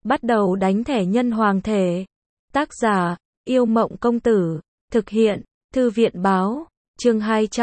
Bắt đầu đánh thẻ nhân hoàng thể. Tác giả, Yêu Mộng Công Tử. Thực hiện, Thư viện Báo. Chương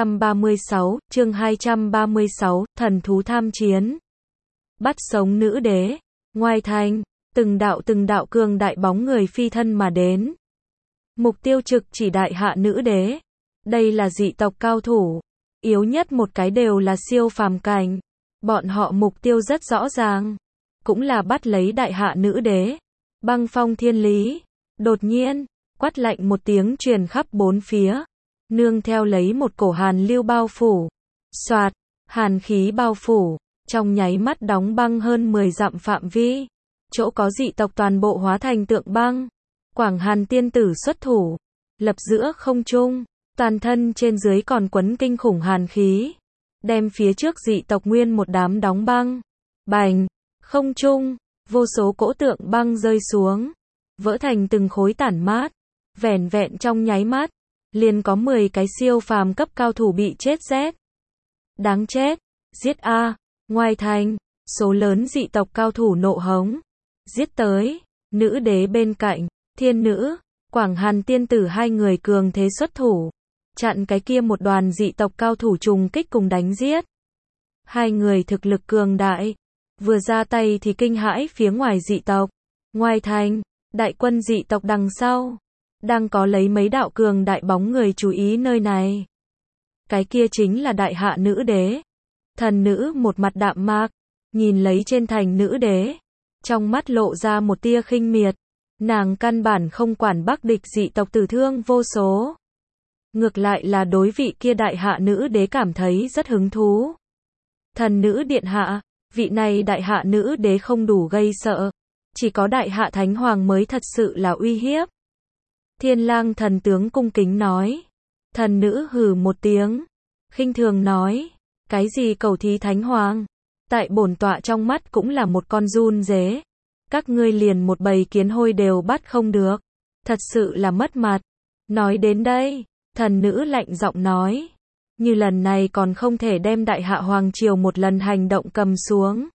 236, Thần thú tham chiến. Bắt sống nữ đế. Ngoài thành, từng đạo cường đại bóng người phi thân mà đến. Mục tiêu trực chỉ đại hạ nữ đế. Đây là dị tộc cao thủ. Yếu nhất một cái đều là siêu phàm cảnh. Bọn họ mục tiêu rất rõ ràng. Cũng là bắt lấy đại hạ nữ đế. Băng phong thiên lý. Đột nhiên, quát lạnh một tiếng truyền khắp bốn phía. Nương theo lấy một cổ hàn lưu bao phủ. Soạt, hàn khí bao phủ. Trong nháy mắt đóng băng hơn 10 dặm phạm vi. Chỗ có dị tộc toàn bộ hóa thành tượng băng. Quảng Hàn tiên tử xuất thủ. Lập giữa không trung. Toàn thân trên dưới còn quấn kinh khủng hàn khí. Đem phía trước dị tộc nguyên một đám đóng băng. Bành, không trung, vô số cỗ tượng băng rơi xuống. Vỡ thành từng khối tản mát. Vẻn vẹn trong nháy mắt. Liền có 10 cái siêu phàm cấp cao thủ bị chết rét. Đáng chết, giết a. Ngoài thành, số lớn dị tộc cao thủ nộ hống. Giết tới, nữ đế bên cạnh, thiên nữ, Quảng Hàn tiên tử hai người cường thế xuất thủ. Chặn cái kia một đoàn dị tộc cao thủ trùng kích cùng đánh giết. Hai người thực lực cường đại. Vừa ra tay thì kinh hãi phía ngoài dị tộc. Ngoài thành, đại quân dị tộc đằng sau. Đang có lấy mấy đạo cường đại bóng người chú ý nơi này. Cái kia chính là đại hạ nữ đế. Thần nữ một mặt đạm mạc, nhìn lấy trên thành nữ đế. Trong mắt lộ ra một tia khinh miệt. Nàng căn bản không quản bắc địch dị tộc tử thương vô số. Ngược lại là đối vị kia đại hạ nữ đế cảm thấy rất hứng thú. Thần nữ điện hạ, vị này đại hạ nữ đế không đủ gây sợ. Chỉ có đại hạ thánh hoàng mới thật sự là uy hiếp. Thiên lang thần tướng cung kính nói. Thần nữ hừ một tiếng. Khinh thường nói. Cái gì cầu thí thánh hoàng? Tại bổn tọa trong mắt cũng là một con giun dế. Các ngươi liền một bầy kiến hôi đều bắt không được. Thật sự là mất mặt. Nói đến đây, thần nữ lạnh giọng nói. Như lần này còn không thể đem đại hạ hoàng triều một lần hành động cầm xuống.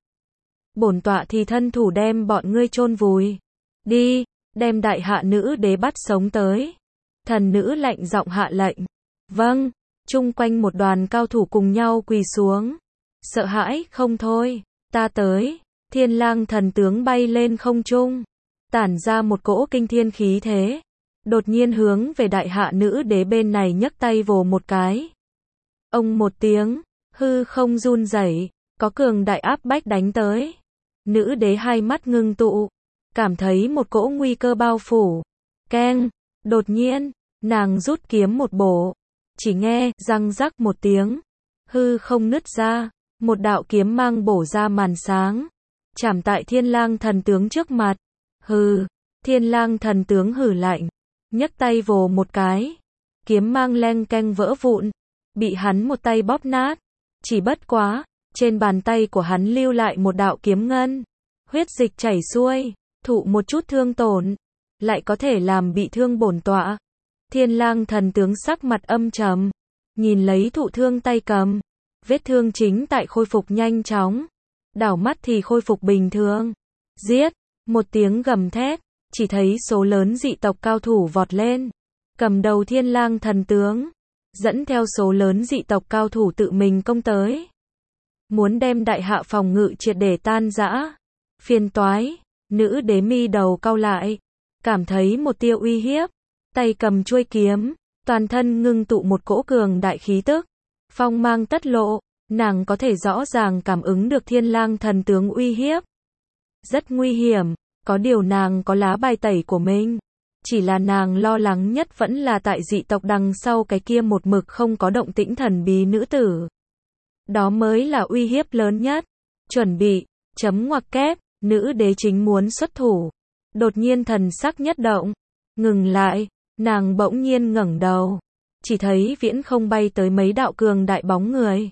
Bổn tọa thì thân thủ đem bọn ngươi chôn vùi. Đi, đem đại hạ nữ đế bắt sống tới. Thần nữ lạnh giọng hạ lệnh. Vâng, chung quanh một đoàn cao thủ cùng nhau quỳ xuống. Sợ hãi không thôi, ta tới. Thiên lang thần tướng bay lên không trung. Tản ra một cỗ kinh thiên khí thế. Đột nhiên hướng về đại hạ nữ đế bên này nhấc tay vồ một cái. Ông một tiếng, hư không run rẩy, có cường đại áp bách đánh tới. Nữ đế hai mắt ngưng tụ, cảm thấy một cỗ nguy cơ bao phủ. Keng, đột nhiên, nàng rút kiếm một bổ. Chỉ nghe, răng rắc một tiếng. Hư không nứt ra, một đạo kiếm mang bổ ra màn sáng. Chạm tại thiên lang thần tướng trước mặt. Hừ, thiên lang thần tướng hừ lạnh. Nhấc tay vồ một cái. Kiếm mang leng keng vỡ vụn. Bị hắn một tay bóp nát. Chỉ bất quá, trên bàn tay của hắn lưu lại một đạo kiếm ngân. Huyết dịch chảy xuôi, thụ một chút thương tổn. Lại có thể làm bị thương bổn tọa. Thiên lang thần tướng sắc mặt âm trầm. Nhìn lấy thụ thương tay cầm. Vết thương chính tại khôi phục nhanh chóng. Đảo mắt thì khôi phục bình thường. Giết, một tiếng gầm thét. Chỉ thấy số lớn dị tộc cao thủ vọt lên. Cầm đầu thiên lang thần tướng. Dẫn theo số lớn dị tộc cao thủ tự mình công tới. Muốn đem đại hạ phòng ngự triệt để tan rã. Phiền toái. Nữ đế mi đầu cau lại. Cảm thấy một tia uy hiếp. Tay cầm chuôi kiếm. Toàn thân ngưng tụ một cỗ cường đại khí tức. Phong mang tất lộ. Nàng có thể rõ ràng cảm ứng được thiên lang thần tướng uy hiếp. Rất nguy hiểm. Có điều nàng có lá bài tẩy của mình. Chỉ là nàng lo lắng nhất vẫn là tại dị tộc đằng sau cái kia một mực không có động tĩnh thần bí nữ tử. Đó mới là uy hiếp lớn nhất. Chuẩn bị, chấm ngoặc kép, nữ đế chính muốn xuất thủ. Đột nhiên thần sắc nhất động. Ngừng lại, nàng bỗng nhiên ngẩng đầu. Chỉ thấy viễn không bay tới mấy đạo cường đại bóng người.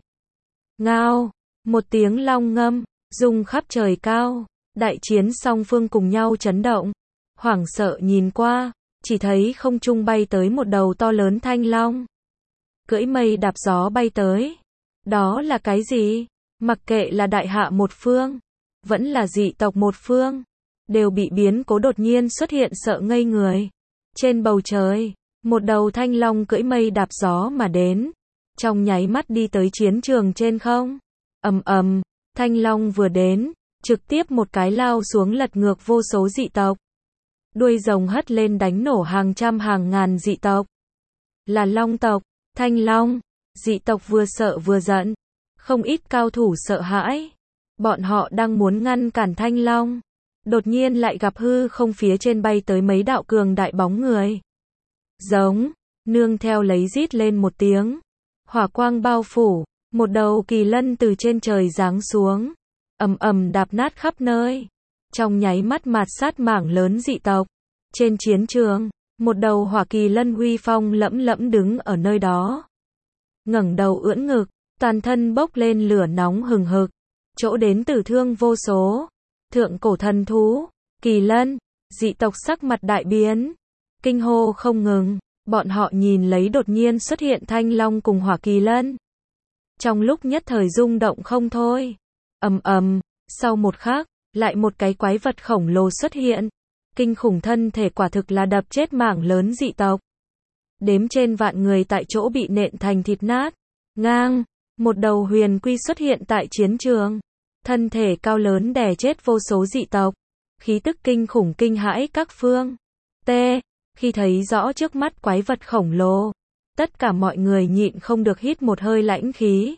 Ngao, một tiếng long ngâm, rung khắp trời cao. Đại chiến song phương cùng nhau chấn động. Hoảng sợ nhìn qua, chỉ thấy không trung bay tới một đầu to lớn thanh long. Cưỡi mây đạp gió bay tới. Đó là cái gì? Mặc kệ là đại hạ một phương, vẫn là dị tộc một phương. đều bị biến cố đột nhiên xuất hiện sợ ngây người. Trên bầu trời, một đầu thanh long cưỡi mây đạp gió mà đến, trong nháy mắt đi tới chiến trường trên không. Ầm ầm, thanh long vừa đến, trực tiếp một cái lao xuống lật ngược vô số dị tộc. Đuôi rồng hất lên đánh nổ hàng trăm hàng ngàn dị tộc. Là long tộc, thanh long, dị tộc vừa sợ vừa giận, không ít cao thủ sợ hãi. Bọn họ đang muốn ngăn cản thanh long, đột nhiên lại gặp hư không phía trên bay tới mấy đạo cường đại bóng người. Giống, nương theo lấy rít lên một tiếng, hỏa quang bao phủ, một đầu kỳ lân từ trên trời giáng xuống, ầm ầm đạp nát khắp nơi, trong nháy mắt mạt sát mảng lớn dị tộc. Trên chiến trường, một đầu hỏa kỳ lân uy phong lẫm lẫm đứng ở nơi đó, ngẩng đầu ưỡn ngực, toàn thân bốc lên lửa nóng hừng hực, chỗ đến tử thương vô số. Thượng cổ thần thú, kỳ lân, dị tộc sắc mặt đại biến, kinh hô không ngừng, bọn họ nhìn lấy đột nhiên xuất hiện thanh long cùng hỏa kỳ lân. Trong lúc nhất thời rung động không thôi. Ầm ầm, sau một khắc, lại một cái quái vật khổng lồ xuất hiện. Kinh khủng thân thể quả thực là đập chết mảng lớn dị tộc. Đếm trên vạn người tại chỗ bị nện thành thịt nát. Ngang, một đầu huyền quy xuất hiện tại chiến trường. Thân thể cao lớn đè chết vô số dị tộc. Khí tức kinh khủng kinh hãi các phương. T. Khi thấy rõ trước mắt quái vật khổng lồ, tất cả mọi người nhịn không được hít một hơi lãnh khí.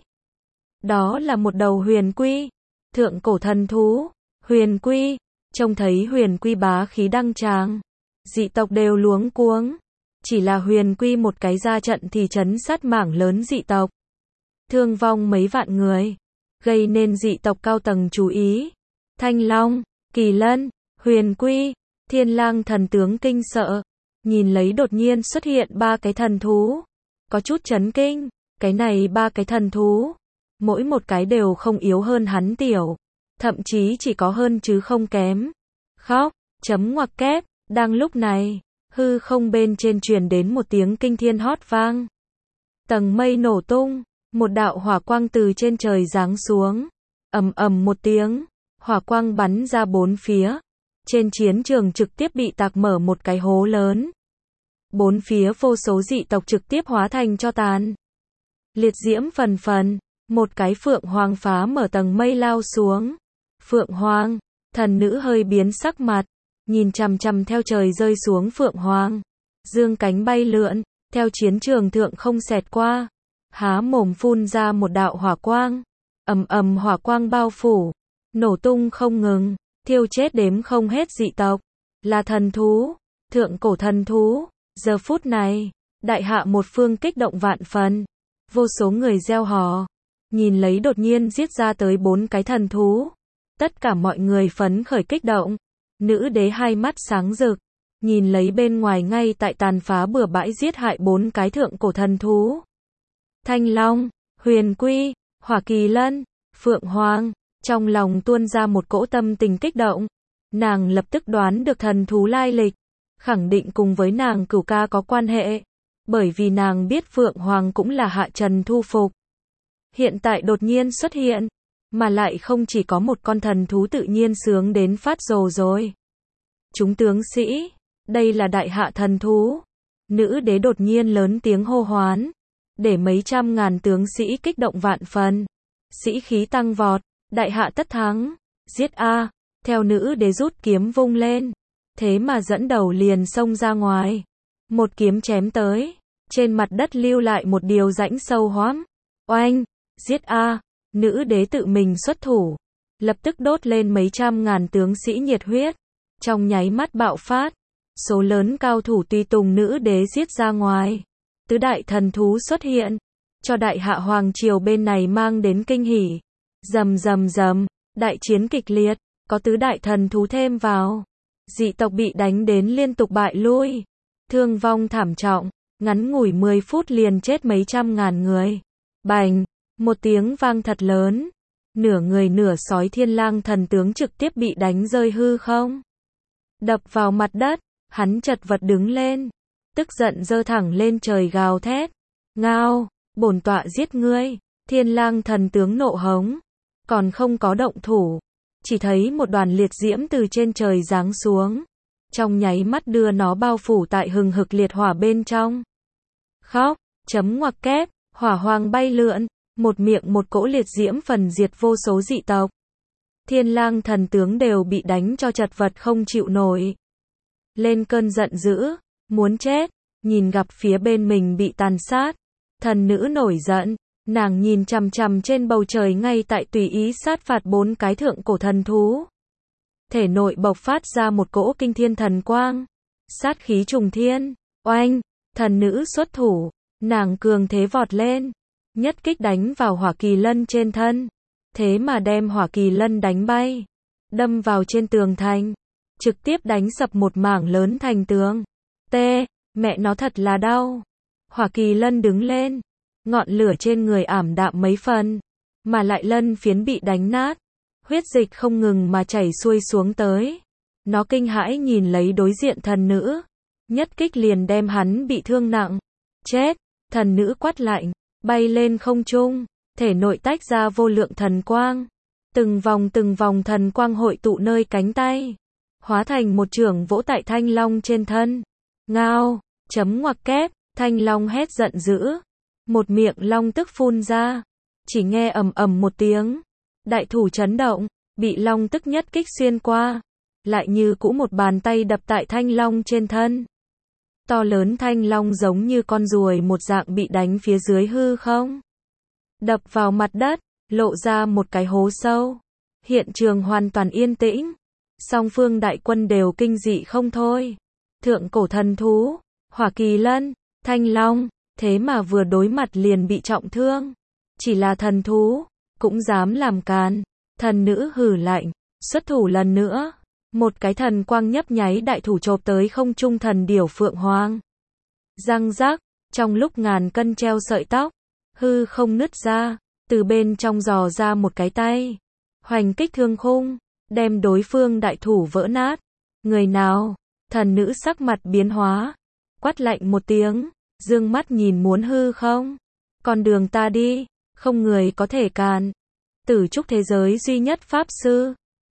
Đó là một đầu huyền quy. Thượng cổ thần thú, huyền quy. Trông thấy huyền quy bá khí đăng tràng, dị tộc đều luống cuống. Chỉ là huyền quy một cái ra trận thì trấn sát mảng lớn dị tộc, thương vong mấy vạn người, gây nên dị tộc cao tầng chú ý. Thanh long, kỳ lân, huyền quy, thiên lang thần tướng kinh sợ, nhìn lấy đột nhiên xuất hiện ba cái thần thú, có chút chấn kinh. Cái này ba cái thần thú, mỗi một cái đều không yếu hơn hắn tiểu, thậm chí chỉ có hơn chứ không kém. Khóc, chấm ngoặc kép. Đang lúc này, hư không bên trên truyền đến một tiếng kinh thiên hót vang. Tầng mây nổ tung, một đạo hỏa quang từ trên trời giáng xuống. Ầm ầm một tiếng, hỏa quang bắn ra bốn phía. Trên chiến trường trực tiếp bị tạc mở một cái hố lớn. Bốn phía vô số dị tộc trực tiếp hóa thành tro tàn. Liệt diễm phần phần, một cái phượng hoàng phá mở tầng mây lao xuống. Phượng hoàng, thần nữ hơi biến sắc mặt, nhìn chằm chằm theo trời rơi xuống phượng hoàng, dương cánh bay lượn, theo chiến trường thượng không xẹt qua, há mồm phun ra một đạo hỏa quang, ầm ầm hỏa quang bao phủ, nổ tung không ngừng, thiêu chết đếm không hết dị tộc, là thần thú, thượng cổ thần thú. Giờ phút này, đại hạ một phương kích động vạn phần, vô số người reo hò, nhìn lấy đột nhiên giết ra tới bốn cái thần thú, tất cả mọi người phấn khởi kích động. Nữ đế hai mắt sáng rực, nhìn lấy bên ngoài ngay tại tàn phá bừa bãi giết hại bốn cái thượng cổ thần thú. Thanh long, huyền quy, hỏa kỳ lân, phượng hoàng, trong lòng tuôn ra một cỗ tâm tình kích động. Nàng lập tức đoán được thần thú lai lịch, khẳng định cùng với nàng cửu ca có quan hệ, bởi vì nàng biết phượng hoàng cũng là hạ trần thu phục. Hiện tại đột nhiên xuất hiện, mà lại không chỉ có một con thần thú tự nhiên sướng đến phát rồ rồi. Chúng tướng sĩ, đây là đại hạ thần thú. Nữ đế đột nhiên lớn tiếng hô hoán, để mấy trăm ngàn tướng sĩ kích động vạn phần. Sĩ khí tăng vọt, đại hạ tất thắng, giết a. Theo nữ đế rút kiếm vung lên, thế mà dẫn đầu liền xông ra ngoài. Một kiếm chém tới, trên mặt đất lưu lại một điều rãnh sâu hoắm. Oanh, giết a. Nữ đế tự mình xuất thủ, lập tức đốt lên mấy trăm ngàn tướng sĩ nhiệt huyết, trong nháy mắt bạo phát, số lớn cao thủ tùy tùng nữ đế giết ra ngoài. Tứ đại thần thú xuất hiện, cho đại hạ hoàng triều bên này mang đến kinh hỉ. Rầm rầm rầm, đại chiến kịch liệt, có tứ đại thần thú thêm vào, dị tộc bị đánh đến liên tục bại lui, thương vong thảm trọng, ngắn ngủi 10 phút liền chết mấy trăm ngàn người. Bành, một tiếng vang thật lớn, nửa người nửa sói thiên lang thần tướng trực tiếp bị đánh rơi hư không, đập vào mặt đất, hắn chật vật đứng lên, tức giận giơ thẳng lên trời gào thét, ngao, bổn tọa giết ngươi. Thiên lang thần tướng nộ hống, còn không có động thủ, chỉ thấy một đoàn liệt diễm từ trên trời giáng xuống, trong nháy mắt đưa nó bao phủ tại hừng hực liệt hỏa bên trong. Khóc, chấm ngoặc kép, hỏa hoàng bay lượn, một miệng một cỗ liệt diễm phần diệt vô số dị tộc. Thiên lang thần tướng đều bị đánh cho chật vật không chịu nổi. Lên cơn giận dữ, muốn chết, nhìn gặp phía bên mình bị tàn sát. Thần nữ nổi giận, nàng nhìn chằm chằm trên bầu trời ngay tại tùy ý sát phạt 4 cái thượng cổ thần thú. Thể nội bộc phát ra một cỗ kinh thiên thần quang. Sát khí trùng thiên, oanh, thần nữ xuất thủ, nàng cường thế vọt lên. Nhất kích đánh vào hỏa kỳ lân trên thân. Thế mà đem hỏa kỳ lân đánh bay. Đâm vào trên tường thành. Trực tiếp đánh sập một mảng lớn thành tường. Mẹ nó thật là đau. Hỏa kỳ lân đứng lên. Ngọn lửa trên người ảm đạm mấy phần. Mà lại lân phiến bị đánh nát. Huyết dịch không ngừng mà chảy xuôi xuống tới. Nó kinh hãi nhìn lấy đối diện thần nữ. Nhất kích liền đem hắn bị thương nặng. Chết, thần nữ quát lạnh. Bay lên không trung. Thể nội tách ra vô lượng thần quang. Từng vòng thần quang hội tụ nơi cánh tay. Hóa thành một chưởng vỗ tại thanh long trên thân. Ngao, chấm ngoặc kép, thanh long hét giận dữ. Một miệng long tức phun ra. Chỉ nghe ầm ầm một tiếng. Đại thủ chấn động, bị long tức nhất kích xuyên qua. Lại như cũ một bàn tay đập tại thanh long trên thân. To lớn thanh long giống như con ruồi một dạng bị đánh phía dưới hư không. Đập vào mặt đất, lộ ra một cái hố sâu. Hiện trường hoàn toàn yên tĩnh. Song phương đại quân đều kinh dị không thôi. Thượng cổ thần thú, hỏa kỳ lân, thanh long, thế mà vừa đối mặt liền bị trọng thương. Chỉ là thần thú, cũng dám làm càn. Thần nữ hừ lạnh, xuất thủ lần nữa. Một cái thần quang nhấp nháy đại thủ chộp tới không trung thần điểu phượng hoàng. Răng rắc, trong lúc ngàn cân treo sợi tóc, hư không nứt ra, từ bên trong dò ra một cái tay. Hoành kích thương khung, đem đối phương đại thủ vỡ nát. Người nào? Thần nữ sắc mặt biến hóa. Quát lạnh một tiếng, dương mắt nhìn muốn hư không? Con đường ta đi, không người có thể cản. Tử trúc thế giới duy nhất pháp sư,